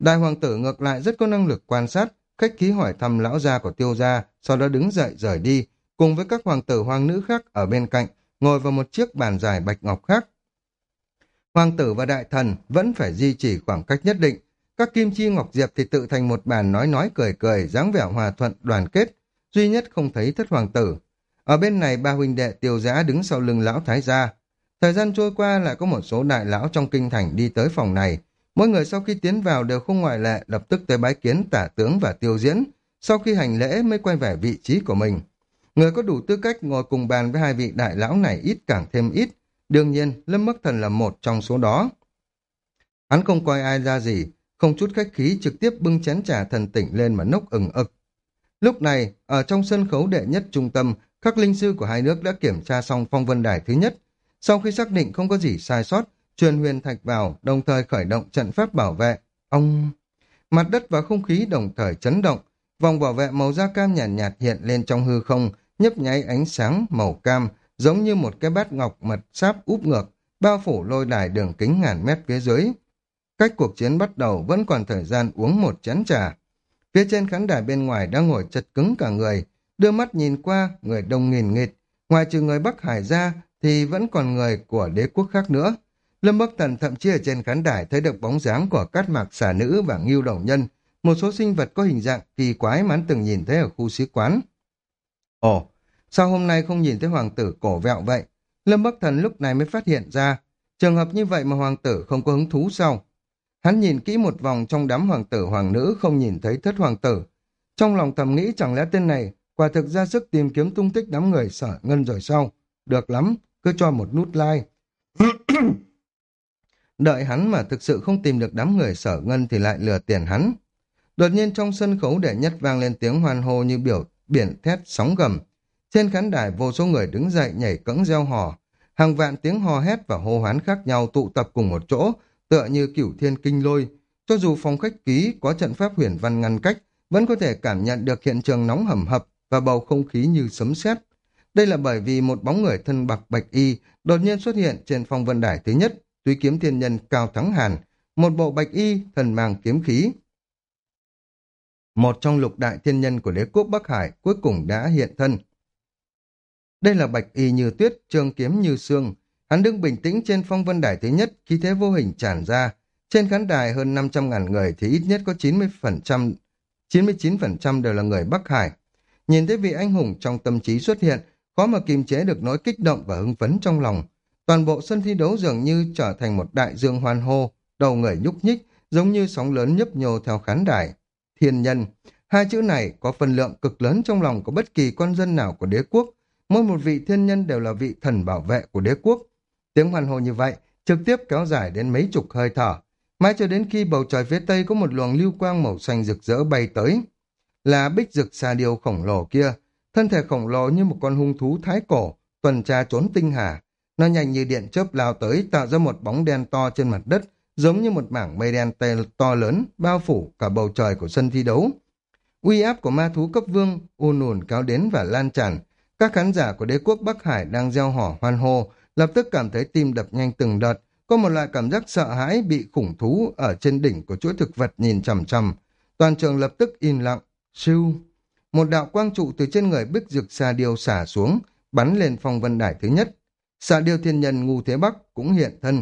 Đại hoàng tử ngược lại rất có năng lực quan sát, khách khí hỏi thăm lão gia của Tiêu gia, sau đó đứng dậy rời đi, cùng với các hoàng tử hoàng nữ khác ở bên cạnh, ngồi vào một chiếc bàn dài bạch ngọc khác. Hoàng tử và đại thần vẫn phải duy trì khoảng cách nhất định. Các kim chi ngọc diệp thì tự thành một bàn nói nói cười cười, dáng vẻ hòa thuận đoàn kết, duy nhất không thấy thất hoàng tử. Ở bên này ba huynh đệ Tiêu Dã đứng sau lưng lão thái gia. Thời gian trôi qua lại có một số đại lão trong kinh thành đi tới phòng này. Mỗi người sau khi tiến vào đều không ngoại lệ lập tức tới bái kiến tả tướng và Tiêu Diễn. Sau khi hành lễ mới quay về vị trí của mình. Người có đủ tư cách ngồi cùng bàn với hai vị đại lão này ít càng thêm ít. Đương nhiên, Lâm Bắc Thần là một trong số đó. Hắn không coi ai ra gì, không chút khách khí trực tiếp bưng chén trà thần tỉnh lên mà nốc ừng ực. Lúc này, ở trong sân khấu đệ nhất trung tâm, các linh sư của hai nước đã kiểm tra xong phong vân đài thứ nhất. Sau khi xác định không có gì sai sót, truyền huyền thạch vào, đồng thời khởi động trận pháp bảo vệ. Ông... Mặt đất và không khí đồng thời chấn động, vòng bảo vệ màu da cam nhàn nhạt, nhạt hiện lên trong hư không, nhấp nháy ánh sáng màu cam, giống như một cái bát ngọc mật sáp úp ngược, bao phủ lôi đài đường kính ngàn mét phía dưới. Cách cuộc chiến bắt đầu vẫn còn thời gian uống một chén trà. Phía trên khán đài bên ngoài đang ngồi chật cứng cả người, đưa mắt nhìn qua, người đông nghìn nghịt, ngoài trừ người Bắc Hải ra thì vẫn còn người của đế quốc khác nữa. Lâm Bắc Thần thậm chí ở trên khán đài thấy được bóng dáng của Cát Mạc Xà Nữ và Ngưu Đầu Nhân, một số sinh vật có hình dạng kỳ quái mà hắn từng nhìn thấy ở khu sĩ quán. Ồ, sao hôm nay không nhìn thấy hoàng tử cổ vẹo vậy? Lâm Bắc Thần lúc này mới phát hiện ra, trường hợp như vậy mà hoàng tử không có hứng thú sao? Hắn nhìn kỹ một vòng trong đám hoàng tử hoàng nữ không nhìn thấy thất hoàng tử. Trong lòng thầm nghĩ chẳng lẽ tên này quả thực ra sức tìm kiếm tung tích đám người Sở Ngân rồi sao? Được lắm, cứ cho một nút like. Đợi hắn mà thực sự không tìm được đám người Sở Ngân thì lại lừa tiền hắn. Đột nhiên trong sân khấu đệ nhất vang lên tiếng hoan hô như biểu biển thét sóng gầm. Trên khán đài vô số người đứng dậy nhảy cẫng reo hò. Hàng vạn tiếng hò hét và hô hoán khác nhau tụ tập cùng một chỗ, tựa như cửu thiên kinh lôi. Cho dù phòng khách ký có trận pháp huyền văn ngăn cách, vẫn có thể cảm nhận được hiện trường nóng hầm hập và bầu không khí như sấm sét. Đây là bởi vì một bóng người thân bạc bạch y đột nhiên xuất hiện trên phong vân đài thứ nhất, Túy Kiếm Thiên Nhân Cao Thắng Hàn, một bộ bạch y thần mang kiếm khí. Một trong lục đại thiên nhân của đế quốc Bắc Hải cuối cùng đã hiện thân. Đây là bạch y như tuyết, trường kiếm như xương. Hắn đứng bình tĩnh trên phong vân đài thứ nhất, khí thế vô hình tràn ra. Trên khán đài hơn năm trăm ngàn người thì ít nhất có chín mươi phần trăm, chín mươi chín phần trăm đều là người Bắc Hải. Nhìn thấy vị anh hùng trong tâm trí xuất hiện, khó mà kiềm chế được nỗi kích động và hưng phấn trong lòng. Toàn bộ sân thi đấu dường như trở thành một đại dương hoan hô, đầu người nhúc nhích, giống như sóng lớn nhấp nhô theo khán đài. Thiên nhân, hai chữ này có phần lượng cực lớn trong lòng của bất kỳ con dân nào của đế quốc. Mỗi một vị thiên nhân đều là vị thần bảo vệ của đế quốc. Tiếng hoan hô như vậy trực tiếp kéo dài đến mấy chục hơi thở, mãi cho đến khi bầu trời phía tây có một luồng lưu quang màu xanh rực rỡ bay tới. Là bích rực xà điêu khổng lồ kia, thân thể khổng lồ như một con hung thú thái cổ, tuần tra trốn tinh hà. Nó nhanh như điện chớp lao tới, tạo ra một bóng đen to trên mặt đất, giống như một mảng mây đen to lớn, bao phủ cả bầu trời của sân thi đấu. Uy áp của ma thú cấp vương ùn ùn kéo đến và lan tràn. Các khán giả của đế quốc Bắc Hải đang reo hò hoan hô, lập tức cảm thấy tim đập nhanh từng đợt, có một loại cảm giác sợ hãi bị khủng thú ở trên đỉnh của chuỗi thực vật nhìn chằm chằm. Toàn trường lập tức im lặng. Siêu, một đạo quang trụ từ trên người bích rực xà điêu xả xuống, bắn lên phong vân đài thứ nhất. Xà điêu thiên nhân Ngu Thế Bắc cũng hiện thân.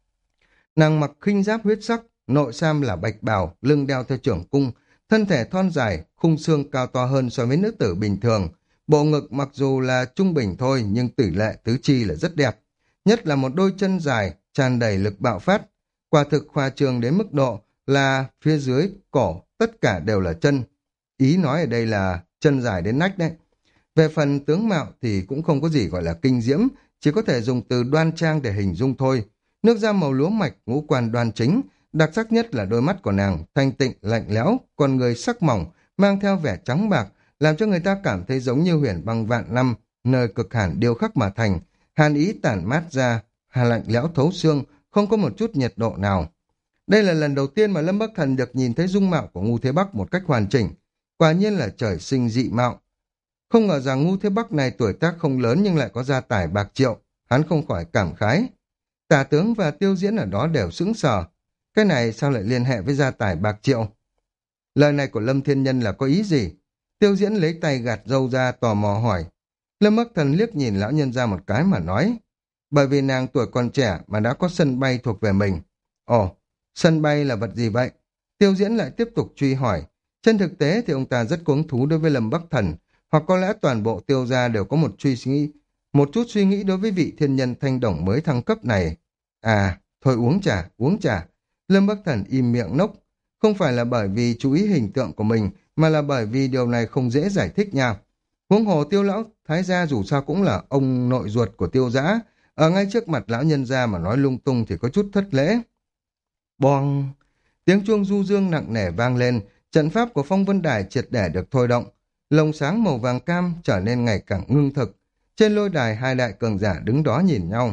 Nàng mặc khinh giáp huyết sắc, nội sam là bạch bào, lưng đeo theo trưởng cung, thân thể thon dài, khung xương cao to hơn so với nữ tử bình thường. Bộ ngực mặc dù là trung bình thôi nhưng tỷ lệ tứ chi là rất đẹp. Nhất là một đôi chân dài, tràn đầy lực bạo phát. Quả thực khoa trương đến mức độ là phía dưới cổ tất cả đều là chân. Ý nói ở đây là chân dài đến nách đấy. Về phần tướng mạo thì cũng không có gì gọi là kinh diễm, chỉ có thể dùng từ đoan trang để hình dung thôi. Nước da màu lúa mạch, ngũ quan đoan chính, đặc sắc nhất là đôi mắt của nàng, thanh tịnh, lạnh lẽo, con người sắc mỏng, mang theo vẻ trắng bạc, làm cho người ta cảm thấy giống như huyền băng vạn năm, nơi cực hàn điêu khắc mà thành, hàn ý tản mát ra, hà lạnh lẽo thấu xương, không có một chút nhiệt độ nào. Đây là lần đầu tiên mà Lâm Bắc Thần được nhìn thấy dung mạo của Ngu Thế Bắc một cách hoàn chỉnh. Quả nhiên là trời sinh dị mạo. Không ngờ rằng Ngu Thế Bắc này tuổi tác không lớn nhưng lại có gia tài bạc triệu, hắn không khỏi cảm khái. Tả tướng và Tiêu Diễn ở đó đều sững sờ. Cái này sao lại liên hệ với gia tài bạc triệu? Lời này của Lâm Thiên Nhân là có ý gì? Tiêu Diễn lấy tay gạt râu ra tò mò hỏi. Lâm Bắc Thần liếc nhìn lão nhân ra một cái mà nói. Bởi vì nàng tuổi còn trẻ mà đã có sân bay thuộc về mình. Ồ, sân bay là vật gì vậy? Tiêu Diễn lại tiếp tục truy hỏi. Trên thực tế thì ông ta rất có hứng thú đối với Lâm Bắc Thần, hoặc có lẽ toàn bộ Tiêu gia đều có một suy nghĩ, một chút suy nghĩ đối với vị thiên nhân thanh đồng mới thăng cấp này. À, thôi uống trà, uống trà. Lâm Bắc Thần im miệng nốc. Không phải là bởi vì chú ý hình tượng của mình, mà là bởi vì điều này không dễ giải thích nha. Huống hồ Tiêu lão thái gia dù sao cũng là ông nội ruột của Tiêu Dã, ở ngay trước mặt lão nhân gia mà nói lung tung thì có chút thất lễ. Boong! Tiếng chuông du dương nặng nề vang lên, trận pháp của Phong Vân Đài triệt để được thôi động. Lồng sáng màu vàng cam trở nên ngày càng ngưng thực. Trên lôi đài hai đại cường giả đứng đó nhìn nhau.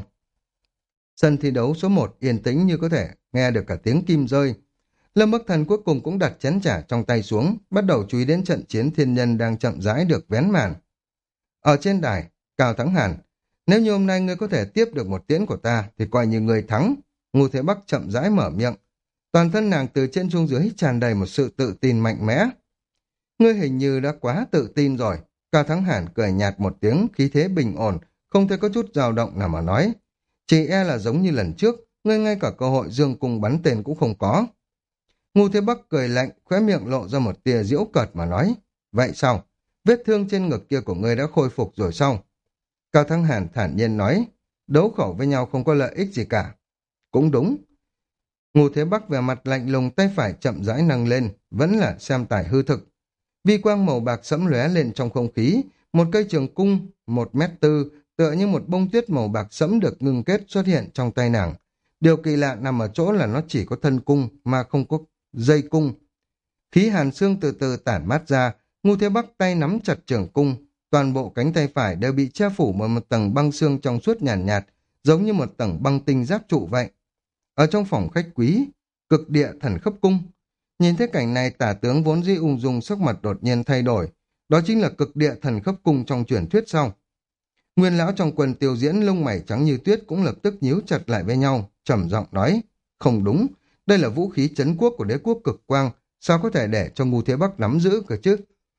Sân thi đấu số một yên tĩnh như có thể nghe được cả tiếng kim rơi. Lâm Bắc Thần cuối cùng cũng đặt chén trà trong tay xuống, bắt đầu chú ý đến trận chiến thiên nhân đang chậm rãi được vén màn. Ở trên đài, Cao Thắng Hàn, nếu như hôm nay ngươi có thể tiếp được một tiễn của ta thì coi như ngươi thắng. Ngô Thế Bắc chậm rãi mở miệng. Toàn thân nàng từ trên xuống dưới tràn đầy một sự tự tin mạnh mẽ. Ngươi hình như đã quá tự tin rồi. Cao Thắng Hàn cười nhạt một tiếng, khí thế bình ổn, không thể có chút dao động nào mà nói. Chỉ e là giống như lần trước, ngươi ngay cả cơ hội dương cung bắn tên cũng không có. Ngô Thế Bắc cười lạnh, khóe miệng lộ ra một tia giễu cợt mà nói. Vậy sao? Vết thương trên ngực kia của ngươi đã khôi phục rồi sao? Cao Thắng Hàn thản nhiên nói. Đấu khẩu với nhau không có lợi ích gì cả. Cũng đúng. Ngô Thế Bắc về mặt lạnh lùng, tay phải chậm rãi nâng lên, vẫn là xem tài hư thực. Vi quang màu bạc sẫm lóe lên trong không khí, một cây trường cung, một mét tư, tựa như một bông tuyết màu bạc sẫm được ngưng kết xuất hiện trong tay nàng. Điều kỳ lạ nằm ở chỗ là nó chỉ có thân cung mà không có dây cung. Khí hàn xương từ từ tản mát ra, Ngô Thế Bắc tay nắm chặt trường cung, toàn bộ cánh tay phải đều bị che phủ bởi một tầng băng xương trong suốt nhàn nhạt, nhạt, giống như một tầng băng tinh giáp trụ vậy. Ở trong phòng khách quý, cực địa thần khấp cung, nhìn thấy cảnh này tả tướng vốn dĩ ung dung sắc mặt đột nhiên thay đổi, đó chính là cực địa thần khấp cung trong truyền thuyết sau. Nguyên lão trong quần Tiêu Diễn lông mày trắng như tuyết cũng lập tức nhíu chặt lại với nhau, trầm giọng nói, không đúng, đây là vũ khí trấn quốc của đế quốc cực quang, sao có thể để cho Ngô Thế Bắc nắm giữ cơ chứ?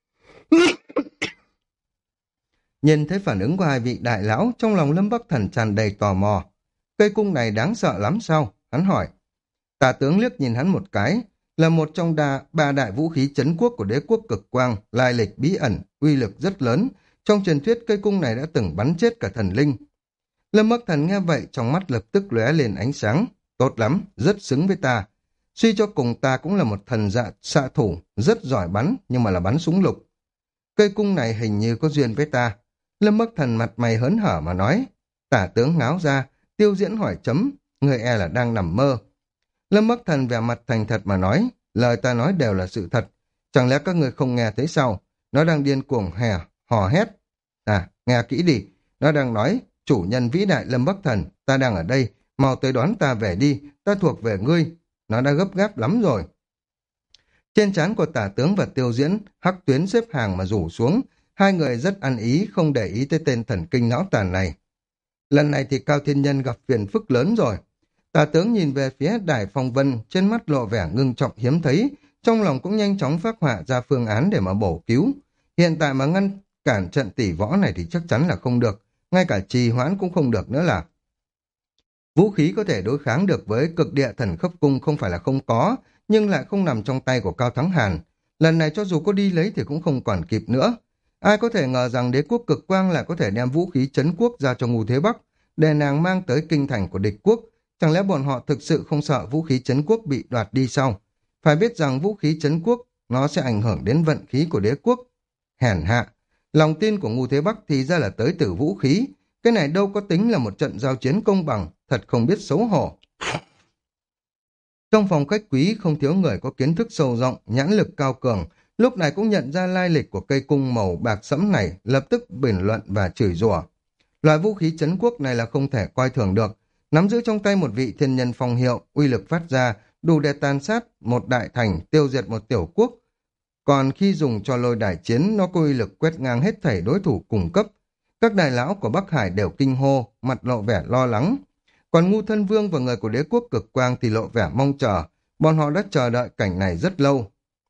Nhìn thấy phản ứng của hai vị đại lão, trong lòng Lâm Bắc Thần tràn đầy tò mò. Cây cung này đáng sợ lắm sao? Hắn hỏi. Tả tướng liếc nhìn hắn một cái, là một trong đa, ba đại vũ khí trấn quốc của đế quốc cực quang, lai lịch bí ẩn, uy lực rất lớn. Trong truyền thuyết cây cung này đã từng bắn chết cả thần linh. Lâm Bắc Thần nghe vậy trong mắt lập tức lóe lên ánh sáng. Tốt lắm, rất xứng với ta. Suy cho cùng ta cũng là một thần dạ xạ thủ, rất giỏi bắn, nhưng mà là bắn súng lục. Cây cung này hình như có duyên với ta. Lâm Bắc Thần mặt mày hớn hở mà nói. Tả tướng ngáo ra, Tiêu Diễn hỏi chấm, người e là đang nằm mơ. Lâm Bắc Thần vẻ mặt thành thật mà nói, lời ta nói đều là sự thật. Chẳng lẽ các người không nghe thấy sao? Nó đang điên cuồng hè, hò hét. À, nghe kỹ đi. Nó đang nói, chủ nhân vĩ đại Lâm Bắc Thần, ta đang ở đây, mau tới đón ta về đi, ta thuộc về ngươi. Nó đã gấp gáp lắm rồi. Trên trán của tả tướng và Tiêu Diễn, hắc tuyến xếp hàng mà rủ xuống. Hai người rất ăn ý, không để ý tới tên thần kinh não tàn này. Lần này thì Cao Thiên Nhân gặp phiền phức lớn rồi. Tả tướng nhìn về phía Đài Phong Vân, trên mắt lộ vẻ ngưng trọng hiếm thấy, trong lòng cũng nhanh chóng phác họa ra phương án để mà bổ cứu. Hiện tại mà ngăn cản trận tỷ võ này thì chắc chắn là không được, ngay cả trì hoãn cũng không được nữa là. Vũ khí có thể đối kháng được với cực địa thần khấp cung không phải là không có, nhưng lại không nằm trong tay của Cao Thắng Hàn. Lần này cho dù có đi lấy thì cũng không còn kịp nữa. Ai có thể ngờ rằng đế quốc cực quang lại có thể đem vũ khí trấn quốc ra cho Ngô Thế Bắc, để nàng mang tới kinh thành của địch quốc. Chẳng lẽ bọn họ thực sự không sợ vũ khí trấn quốc bị đoạt đi sao? Phải biết rằng vũ khí trấn quốc nó sẽ ảnh hưởng đến vận khí của đế quốc. Hèn hạ, lòng tin của Ngô Thế Bắc thì ra là tới từ vũ khí. Cái này đâu có tính là một trận giao chiến công bằng, thật không biết xấu hổ. Trong phòng khách quý không thiếu người có kiến thức sâu rộng, nhãn lực cao cường, lúc này cũng nhận ra lai lịch của cây cung màu bạc sẫm này, lập tức bình luận và chửi rủa. Loại vũ khí trấn quốc này là không thể coi thường được, nắm giữ trong tay một vị thiên nhân phong hiệu, uy lực phát ra, đủ để tàn sát một đại thành, tiêu diệt một tiểu quốc. Còn khi dùng cho lôi đài chiến, nó có uy lực quét ngang hết thảy đối thủ cùng cấp. Các đại lão của Bắc Hải đều kinh hô, mặt lộ vẻ lo lắng. Còn Ngu Thân Vương và người của đế quốc cực quang thì lộ vẻ mong chờ, bọn họ đã chờ đợi cảnh này rất lâu.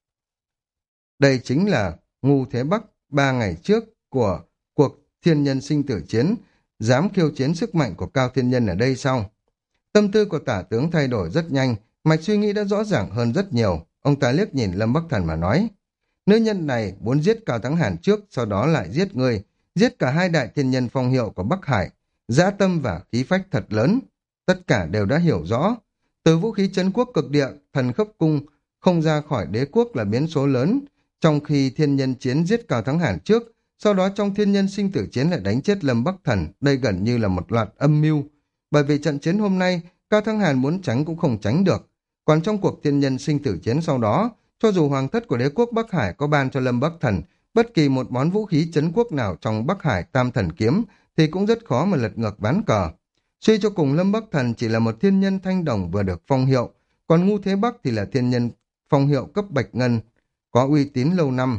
Đây chính là Ngu Thế Bắc ba ngày trước của cuộc thiên nhân sinh tử chiến, dám khiêu chiến sức mạnh của Cao Thiên Nhân ở đây sao? Tâm tư của tả tướng thay đổi rất nhanh, mạch suy nghĩ đã rõ ràng hơn rất nhiều. Ông ta liếc nhìn Lâm Bắc Thần mà nói, nữ nhân này muốn giết Cao Thắng Hàn trước, sau đó lại giết ngươi, giết cả hai đại thiên nhân phong hiệu của Bắc Hải, dã tâm và khí phách thật lớn. Tất cả đều đã hiểu rõ. Từ vũ khí trấn quốc cực địa, thần khấp cung, không ra khỏi đế quốc là biến số lớn, trong khi thiên nhân chiến giết Cao Thắng Hàn trước, sau đó trong thiên nhân sinh tử chiến lại đánh chết Lâm Bắc Thần, đây gần như là một loạt âm mưu. Bởi vì trận chiến hôm nay, Cao Thắng Hàn muốn tránh cũng không tránh được. Còn trong cuộc thiên nhân sinh tử chiến sau đó, cho dù hoàng thất của đế quốc Bắc Hải có ban cho Lâm Bắc Thần bất kỳ một món vũ khí trấn quốc nào trong Bắc Hải Tam Thần Kiếm, thì cũng rất khó mà lật ngược ván cờ. Suy cho cùng Lâm Bắc Thần chỉ là một thiên nhân thanh đồng vừa được phong hiệu, còn Ngu Thế Bắc thì là thiên nhân phong hiệu cấp bạch ngân, có uy tín lâu năm.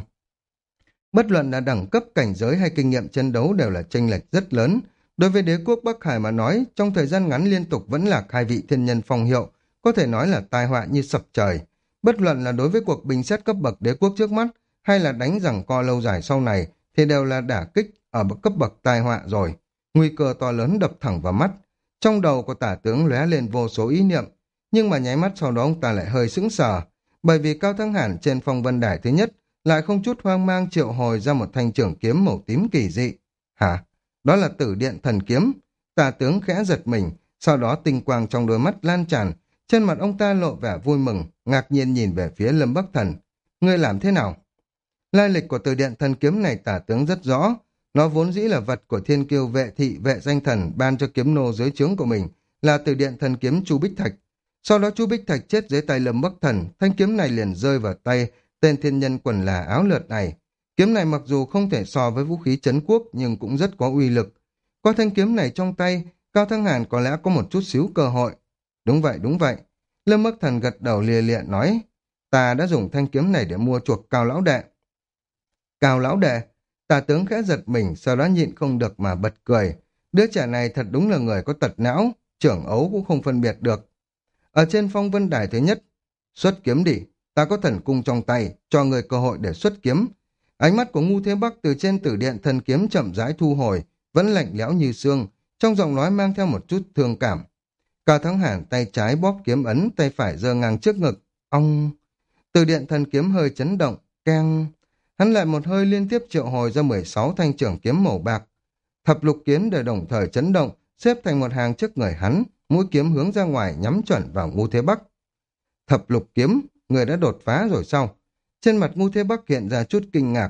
Bất luận là đẳng cấp cảnh giới hay kinh nghiệm chiến đấu đều là chênh lệch rất lớn. Đối với đế quốc Bắc Hải mà nói, trong thời gian ngắn liên tục vẫn là hai vị thiên nhân phong hiệu, có thể nói là tai họa như sập trời. Bất luận là đối với cuộc bình xét cấp bậc đế quốc trước mắt, hay là đánh giằng co lâu dài sau này, thì đều là đả kích ở cấp bậc tai họa rồi. Nguy cơ to lớn đập thẳng vào mắt. Trong đầu của tả tướng lóe lên vô số ý niệm, nhưng mà nháy mắt sau đó ông ta lại hơi sững sờ, bởi vì Cao Thắng Hàn trên phong vân đài thứ nhất lại không chút hoang mang triệu hồi ra một thanh trưởng kiếm màu tím kỳ dị. Hả? Đó là Tử Điện Thần Kiếm. Tả tướng khẽ giật mình, sau đó tinh quang trong đôi mắt lan tràn, trên mặt ông ta lộ vẻ vui mừng, ngạc nhiên nhìn về phía Lâm Bắc Thần. Ngươi làm thế nào? Lai lịch của Tử Điện Thần Kiếm này tả tướng rất rõ. Nó vốn dĩ là vật của thiên kiêu vệ thị vệ danh thần ban cho kiếm nô dưới trướng của mình, là Tử Điện Thần Kiếm Chu Bích Thạch. Sau đó Chu Bích Thạch chết dưới tay Lâm Bắc Thần, thanh kiếm này liền rơi vào tay tên thiên nhân quần là áo lượt này. Kiếm này mặc dù không thể so với vũ khí trấn quốc nhưng cũng rất có uy lực. Có thanh kiếm này trong tay, Cao Thắng Hàn có lẽ có một chút xíu cơ hội. Đúng vậy, đúng vậy. Lâm Bắc Thần gật đầu lìa lịa nói, ta đã dùng thanh kiếm này để mua chuộc Cao Lão Đệ. Cao Lão Đệ? Tả tướng khẽ giật mình, sau đó nhịn không được mà bật cười. Đứa trẻ này thật đúng là người có tật não, trưởng ấu cũng không phân biệt được. Ở trên phong vân đài thứ nhất, xuất kiếm đi, ta có thần cung trong tay, cho người cơ hội để xuất kiếm. Ánh mắt của Ngu Thế Bắc từ trên Tử Điện Thần Kiếm chậm rãi thu hồi, vẫn lạnh lẽo như xương, trong giọng nói mang theo một chút thương cảm. Cao Thắng Hàn tay trái bóp kiếm ấn, tay phải giơ ngang trước ngực. Ông... Tử Điện Thần Kiếm hơi chấn động, keng... Hắn lại một hơi liên tiếp triệu hồi ra mười sáu thanh trưởng kiếm màu bạc. Thập lục kiếm đều đồng thời chấn động, xếp thành một hàng trước người hắn, mũi kiếm hướng ra ngoài nhắm chuẩn vào Ngu Thế Bắc. Thập lục kiếm, người đã đột phá rồi sao? Trên mặt Ngu Thế Bắc hiện ra chút kinh ngạc.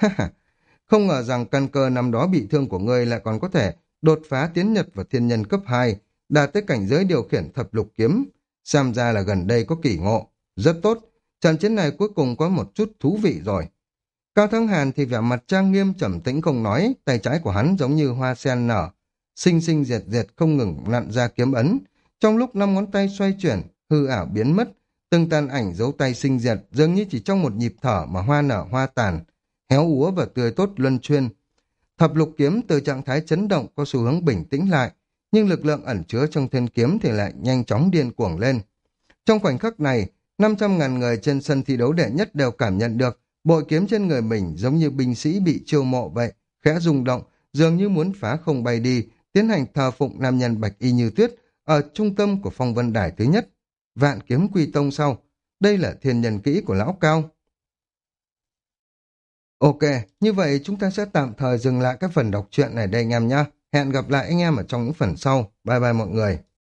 Không ngờ rằng căn cơ năm đó bị thương của ngươi lại còn có thể đột phá tiến nhật vào thiên nhân cấp hai, đạt tới cảnh giới điều khiển thập lục kiếm. Xem ra là gần đây có kỳ ngộ. Rất tốt, trận chiến này cuối cùng có một chút thú vị rồi. Cao Thắng Hàn thì vẻ mặt trang nghiêm trầm tĩnh không nói, tay trái của hắn giống như hoa sen nở, sinh sinh diệt diệt không ngừng nặn ra kiếm ấn. Trong lúc năm ngón tay xoay chuyển, hư ảo biến mất, từng tàn ảnh dấu tay sinh diệt dường như chỉ trong một nhịp thở mà hoa nở hoa tàn, héo úa và tươi tốt luân chuyên. Thập lục kiếm từ trạng thái chấn động có xu hướng bình tĩnh lại, nhưng lực lượng ẩn chứa trong thiên kiếm thì lại nhanh chóng điên cuồng lên. Trong khoảnh khắc này, năm trăm ngàn người trên sân thi đấu đệ nhất đều cảm nhận được bội kiếm trên người mình giống như binh sĩ bị chiêu mộ vậy, khẽ rung động, dường như muốn phá không bay đi, tiến hành thờ phụng nam nhân bạch y như tuyết ở trung tâm của phong vân đài thứ nhất. Vạn kiếm quy tông sau, đây là thiên nhân kỹ của lão Cao. Ok, như vậy chúng ta sẽ tạm thời dừng lại cái phần đọc truyện này đây anh em nhé. Hẹn gặp lại anh em ở trong những phần sau. Bye bye mọi người.